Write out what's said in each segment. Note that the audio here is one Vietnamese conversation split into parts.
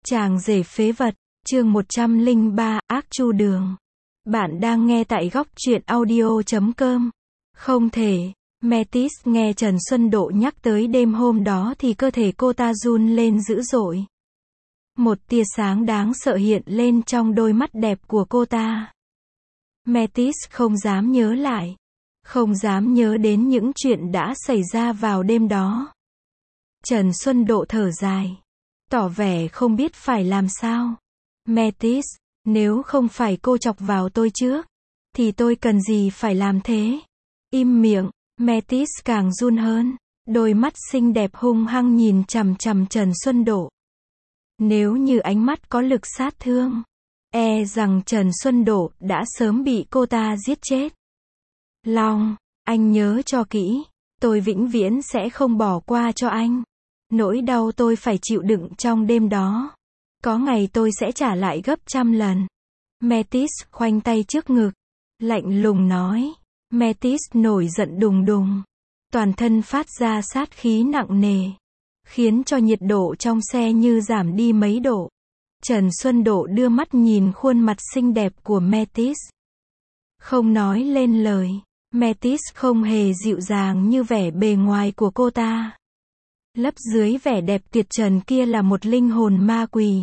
Chàng rể phế vật, chương 103, ác chu đường. Bạn đang nghe tại góc truyện audio.com. Không thể. Metis nghe Trần Xuân Độ nhắc tới đêm hôm đó thì cơ thể cô ta run lên dữ dội. Một tia sáng đáng sợ hiện lên trong đôi mắt đẹp của cô ta. Metis không dám nhớ lại. Không dám nhớ đến những chuyện đã xảy ra vào đêm đó. Trần Xuân Độ thở dài. Tỏ vẻ không biết phải làm sao. Metis, nếu không phải cô chọc vào tôi trước, thì tôi cần gì phải làm thế? Im miệng. Metis càng run hơn. Đôi mắt xinh đẹp hung hăng nhìn chằm chằm Trần Xuân Độ. Nếu như ánh mắt có lực sát thương, e rằng Trần Xuân Độ đã sớm bị cô ta giết chết. Long, anh nhớ cho kỹ, tôi vĩnh viễn sẽ không bỏ qua cho anh. Nỗi đau tôi phải chịu đựng trong đêm đó, có ngày tôi sẽ trả lại gấp trăm lần. Metis khoanh tay trước ngực, lạnh lùng nói. Metis nổi giận đùng đùng, toàn thân phát ra sát khí nặng nề, khiến cho nhiệt độ trong xe như giảm đi mấy độ. Trần Xuân Độ đưa mắt nhìn khuôn mặt xinh đẹp của Metis, không nói lên lời. Metis không hề dịu dàng như vẻ bề ngoài của cô ta. Lấp dưới vẻ đẹp tuyệt trần kia là một linh hồn ma quỷ.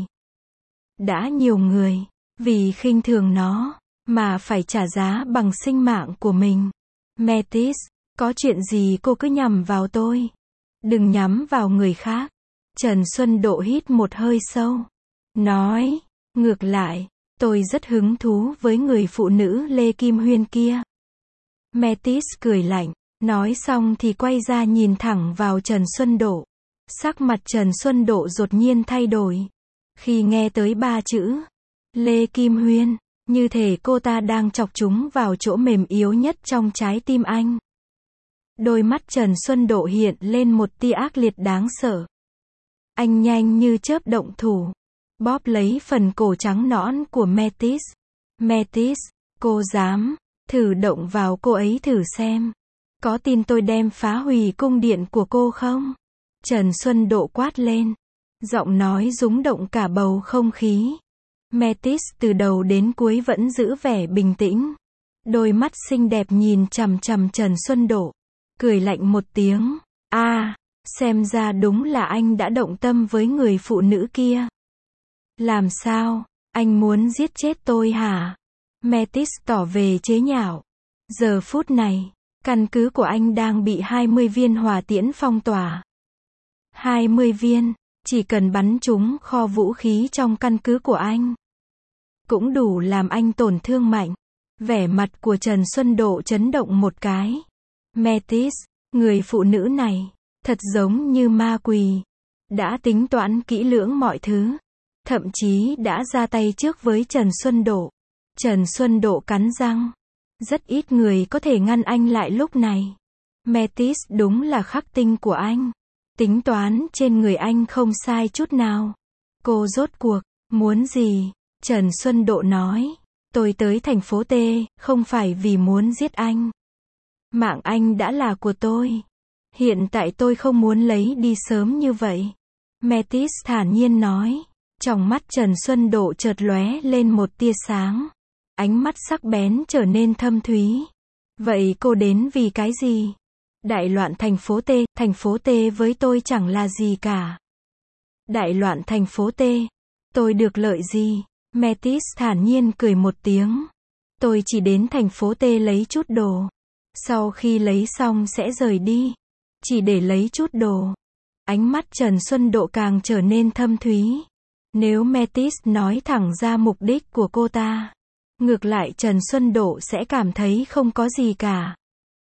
Đã nhiều người, vì khinh thường nó, mà phải trả giá bằng sinh mạng của mình. Metis, có chuyện gì cô cứ nhắm vào tôi. Đừng nhắm vào người khác. Trần Xuân Độ hít một hơi sâu. Nói, ngược lại, tôi rất hứng thú với người phụ nữ Lê Kim Huyên kia. Metis cười lạnh, nói xong thì quay ra nhìn thẳng vào Trần Xuân Độ. Sắc mặt Trần Xuân Độ đột nhiên thay đổi. Khi nghe tới ba chữ Lê Kim Huyên, như thể cô ta đang chọc chúng vào chỗ mềm yếu nhất trong trái tim anh. Đôi mắt Trần Xuân Độ hiện lên một tia ác liệt đáng sợ. Anh nhanh như chớp động thủ, bóp lấy phần cổ trắng nõn của Metis. Metis, cô dám thử động vào cô ấy thử xem. Có tin tôi đem phá hủy cung điện của cô không? Trần Xuân Độ quát lên. Giọng nói rúng động cả bầu không khí. Metis từ đầu đến cuối vẫn giữ vẻ bình tĩnh. Đôi mắt xinh đẹp nhìn chằm chằm Trần Xuân Độ. Cười lạnh một tiếng. Xem ra đúng là anh đã động tâm với người phụ nữ kia. Làm sao? Anh muốn giết chết tôi hả? Metis tỏ về chế nhạo. Giờ phút này, căn cứ của anh đang bị 20 viên hỏa tiễn phong tỏa. 20 viên, chỉ cần bắn trúng kho vũ khí trong căn cứ của anh, cũng đủ làm anh tổn thương mạnh. Vẻ mặt của Trần Xuân Độ chấn động một cái. Metis, người phụ nữ này, thật giống như ma quỷ. Đã tính toán kỹ lưỡng mọi thứ. Thậm chí đã ra tay trước với Trần Xuân Độ. Trần Xuân Độ cắn răng. Rất ít người có thể ngăn anh lại lúc này. Metis đúng là khắc tinh của anh. Tính toán trên người anh không sai chút nào. Cô rốt cuộc muốn gì? Trần Xuân Độ nói. Tôi tới thành phố T, không phải vì muốn giết anh. Mạng anh đã là của tôi. Hiện tại tôi không muốn lấy đi sớm như vậy. Metis thản nhiên nói. Trong mắt Trần Xuân Độ chợt lóe lên một tia sáng. Ánh mắt sắc bén trở nên thâm thúy. Vậy cô đến vì cái gì? Đại loạn thành phố T với tôi chẳng là gì cả. Đại loạn thành phố T, tôi được lợi gì? Metis thản nhiên cười một tiếng. Tôi chỉ đến thành phố T lấy chút đồ. Sau khi lấy xong sẽ rời đi. Chỉ để lấy chút đồ. Ánh mắt Trần Xuân Độ càng trở nên thâm thúy. Nếu Metis nói thẳng ra mục đích của cô ta, ngược lại Trần Xuân Độ sẽ cảm thấy không có gì cả.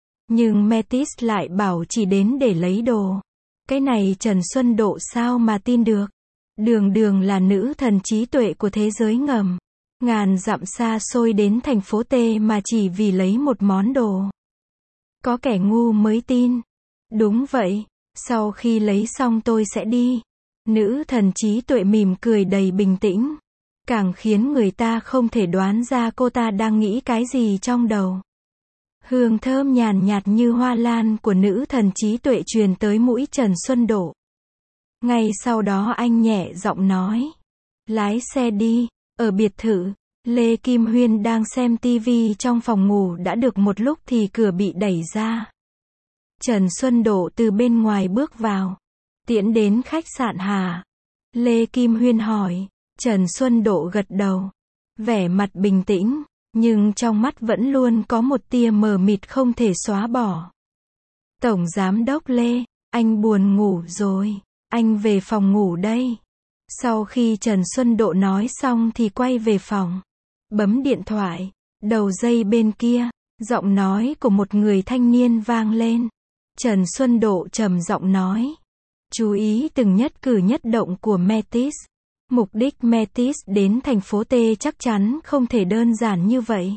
Nhưng Metis lại bảo chỉ đến để lấy đồ. Cái này Trần Xuân Độ sao mà tin được? Đường đường là nữ thần trí tuệ của thế giới ngầm. Ngàn dặm xa xôi đến thành phố T mà chỉ vì lấy một món đồ. Có kẻ ngu mới tin. Đúng vậy, sau khi lấy xong tôi sẽ đi. Nữ thần trí tuệ mỉm cười đầy bình tĩnh. Càng khiến người ta không thể đoán ra cô ta đang nghĩ cái gì trong đầu. Hương thơm nhàn nhạt như hoa lan của nữ thần trí tuệ truyền tới mũi Trần Xuân Độ. Ngay sau đó anh nhẹ giọng nói. Lái xe đi. Ở biệt thự, Lê Kim Huyên đang xem tivi trong phòng ngủ đã được một lúc thì cửa bị đẩy ra. Trần Xuân Độ từ bên ngoài bước vào. Tiễn đến khách sạn hả? Lê Kim Huyên hỏi. Trần Xuân Độ gật đầu. Vẻ mặt bình tĩnh, nhưng trong mắt vẫn luôn có một tia mờ mịt không thể xóa bỏ. Tổng Giám đốc Lê, anh buồn ngủ rồi. Anh về phòng ngủ đây. Sau khi Trần Xuân Độ nói xong thì quay về phòng. Bấm điện thoại. Đầu dây bên kia, giọng nói của một người thanh niên vang lên. Trần Xuân Độ trầm giọng nói. Chú ý từng nhất cử nhất động của Metis. Mục đích Metis đến thành phố T chắc chắn không thể đơn giản như vậy.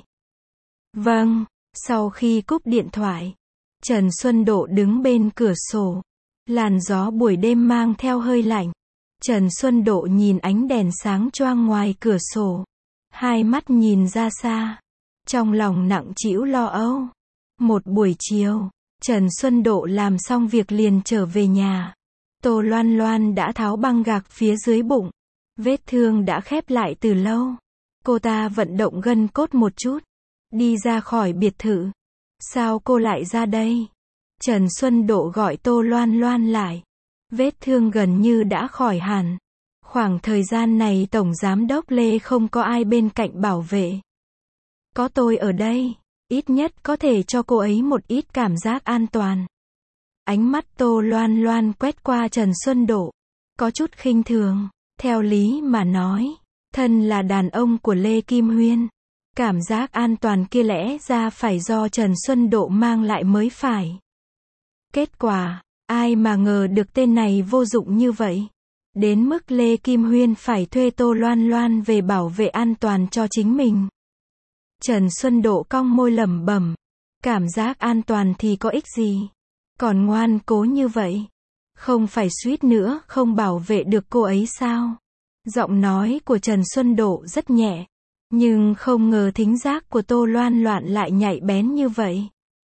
Vâng. Sau khi cúp điện thoại, Trần Xuân Độ đứng bên cửa sổ. Làn gió buổi đêm mang theo hơi lạnh. Trần Xuân Độ nhìn ánh đèn sáng choang ngoài cửa sổ. Hai mắt nhìn ra xa. Trong lòng nặng trĩu lo âu. Một buổi chiều, Trần Xuân Độ làm xong việc liền trở về nhà. Tô Loan Loan đã tháo băng gạc phía dưới bụng. Vết thương đã khép lại từ lâu. Cô ta vận động gân cốt một chút. Đi ra khỏi biệt thự. Sao cô lại ra đây? Trần Xuân Độ gọi Tô Loan Loan lại. Vết thương gần như đã khỏi hẳn. Khoảng thời gian này Tổng Giám đốc Lê không có ai bên cạnh bảo vệ. Có tôi ở đây, ít nhất có thể cho cô ấy một ít cảm giác an toàn. Ánh mắt Tô Loan Loan quét qua Trần Xuân Độ. Có chút khinh thường. Theo lý mà nói, thân là đàn ông của Lê Kim Huyên. Cảm giác an toàn kia lẽ ra phải do Trần Xuân Độ mang lại mới phải. Kết quả, ai mà ngờ được tên này vô dụng như vậy. Đến mức Lê Kim Huyên phải thuê Tô Loan Loan về bảo vệ an toàn cho chính mình. Trần Xuân Độ cong môi lẩm bẩm. Cảm giác an toàn thì có ích gì? Còn ngoan cố như vậy. Không phải suýt nữa không bảo vệ được cô ấy sao? Giọng nói của Trần Xuân Độ rất nhẹ. Nhưng không ngờ thính giác của Tô Loan Loan lại nhạy bén như vậy.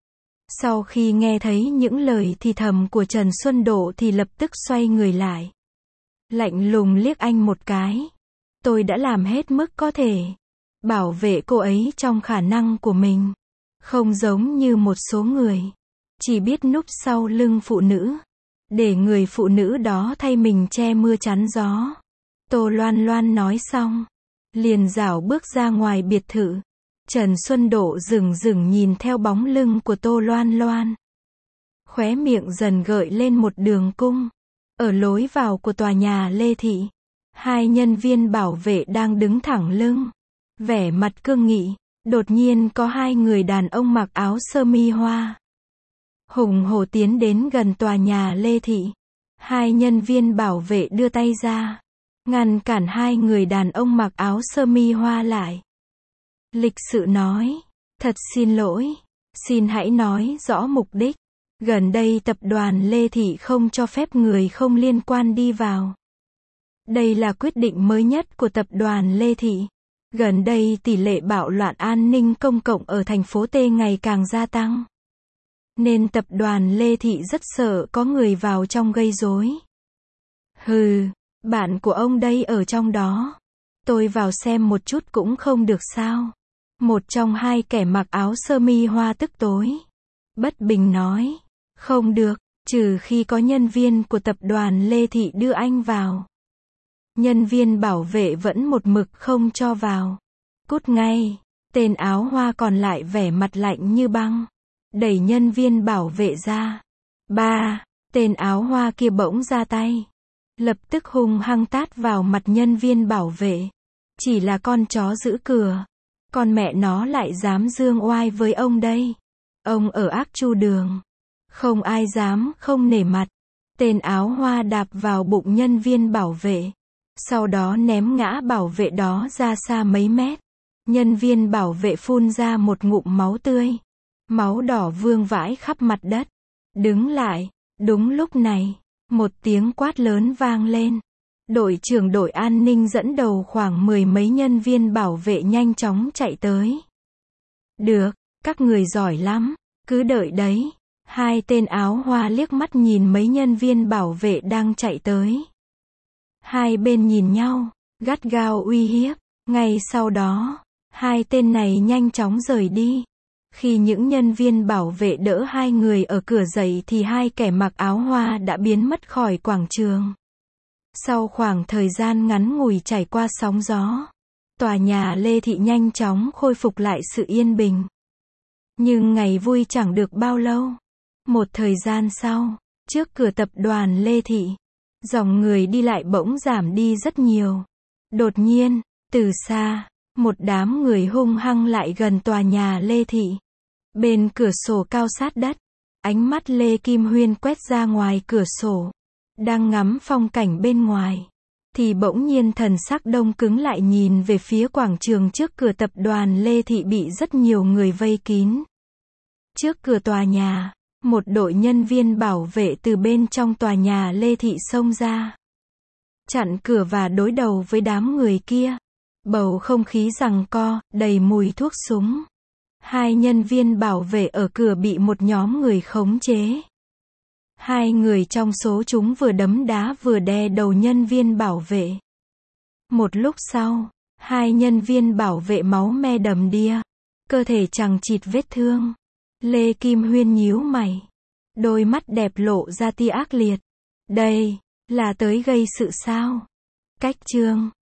Sau khi nghe thấy những lời thì thầm của Trần Xuân Độ thì lập tức xoay người lại. Lạnh lùng liếc anh một cái. Tôi đã làm hết mức có thể. Bảo vệ cô ấy trong khả năng của mình. Không giống như một số người. Chỉ biết núp sau lưng phụ nữ. Để người phụ nữ đó thay mình che mưa chắn gió. Tô Loan Loan nói xong. Liền rảo bước ra ngoài biệt thự. Trần Xuân Độ dừng nhìn theo bóng lưng của Tô Loan Loan. Khóe miệng dần gợi lên một đường cung. Ở lối vào của tòa nhà Lê Thị, hai nhân viên bảo vệ đang đứng thẳng lưng. Vẻ mặt cương nghị. Đột nhiên có hai người đàn ông mặc áo sơ mi hoa. Hùng hổ tiến đến gần tòa nhà Lê Thị. Hai nhân viên bảo vệ đưa tay ra. Ngăn cản hai người đàn ông mặc áo sơ mi hoa lại. Lịch sự nói. Thật xin lỗi. Xin hãy nói rõ mục đích. Gần đây tập đoàn Lê Thị không cho phép người không liên quan đi vào. Đây là quyết định mới nhất của tập đoàn Lê Thị. Gần đây tỷ lệ bạo loạn an ninh công cộng ở thành phố T ngày càng gia tăng. Nên tập đoàn Lê Thị rất sợ có người vào trong gây rối. Hừ, bạn của ông đây ở trong đó. Tôi vào xem một chút cũng không được sao? Một trong hai kẻ mặc áo sơ mi hoa tức tối. Bất bình nói. Không được, trừ khi có nhân viên của tập đoàn Lê Thị đưa anh vào. Nhân viên bảo vệ vẫn một mực không cho vào. Cút ngay. Tên áo hoa còn lại vẻ mặt lạnh như băng. Đẩy nhân viên bảo vệ ra. Ba, tên áo hoa kia bỗng ra tay. Lập tức hung hăng tát vào mặt nhân viên bảo vệ. Chỉ là con chó giữ cửa. Con mẹ nó lại dám dương oai với ông đây. Ông ở Ác Chu Đường. Không ai dám không nể mặt. Tên áo hoa đạp vào bụng nhân viên bảo vệ. Sau đó ném ngã bảo vệ đó ra xa mấy mét. Nhân viên bảo vệ phun ra một ngụm máu tươi. Máu đỏ vương vãi khắp mặt đất. Đứng lại. Đúng lúc này, một tiếng quát lớn vang lên. Đội trưởng đội an ninh dẫn đầu khoảng 10 mấy nhân viên bảo vệ nhanh chóng chạy tới. Được, các người giỏi lắm, cứ đợi đấy. Hai tên áo hoa liếc mắt nhìn mấy nhân viên bảo vệ đang chạy tới. Hai bên nhìn nhau, gắt gao uy hiếp. Ngay sau đó, hai tên này nhanh chóng rời đi. Khi những nhân viên bảo vệ đỡ hai người ở cửa dậy thì hai kẻ mặc áo hoa đã biến mất khỏi quảng trường. Sau khoảng thời gian ngắn ngủi trải qua sóng gió, tòa nhà Lê Thị nhanh chóng khôi phục lại sự yên bình. Nhưng ngày vui chẳng được bao lâu. Một thời gian sau, trước cửa tập đoàn Lê Thị, dòng người đi lại bỗng giảm đi rất nhiều. Đột nhiên, từ xa, một đám người hung hăng lại gần tòa nhà Lê Thị. Bên cửa sổ cao sát đất, ánh mắt Lê Kim Huyên quét ra ngoài cửa sổ, đang ngắm phong cảnh bên ngoài, thì bỗng nhiên thần sắc đông cứng lại nhìn về phía quảng trường trước cửa tập đoàn Lê Thị bị rất nhiều người vây kín. Trước cửa tòa nhà, một đội nhân viên bảo vệ từ bên trong tòa nhà Lê Thị xông ra, chặn cửa và đối đầu với đám người kia. Bầu không khí giằng co, đầy mùi thuốc súng. Hai nhân viên bảo vệ ở cửa bị một nhóm người khống chế. Hai người trong số chúng vừa đấm đá vừa đè đầu nhân viên bảo vệ. Một lúc sau, hai nhân viên bảo vệ máu me đầm đìa, cơ thể chằng chịt vết thương. Lê Kim Huyên nhíu mày, đôi mắt đẹp lộ ra tia ác liệt. Đây, là tới gây sự sao? Cách chương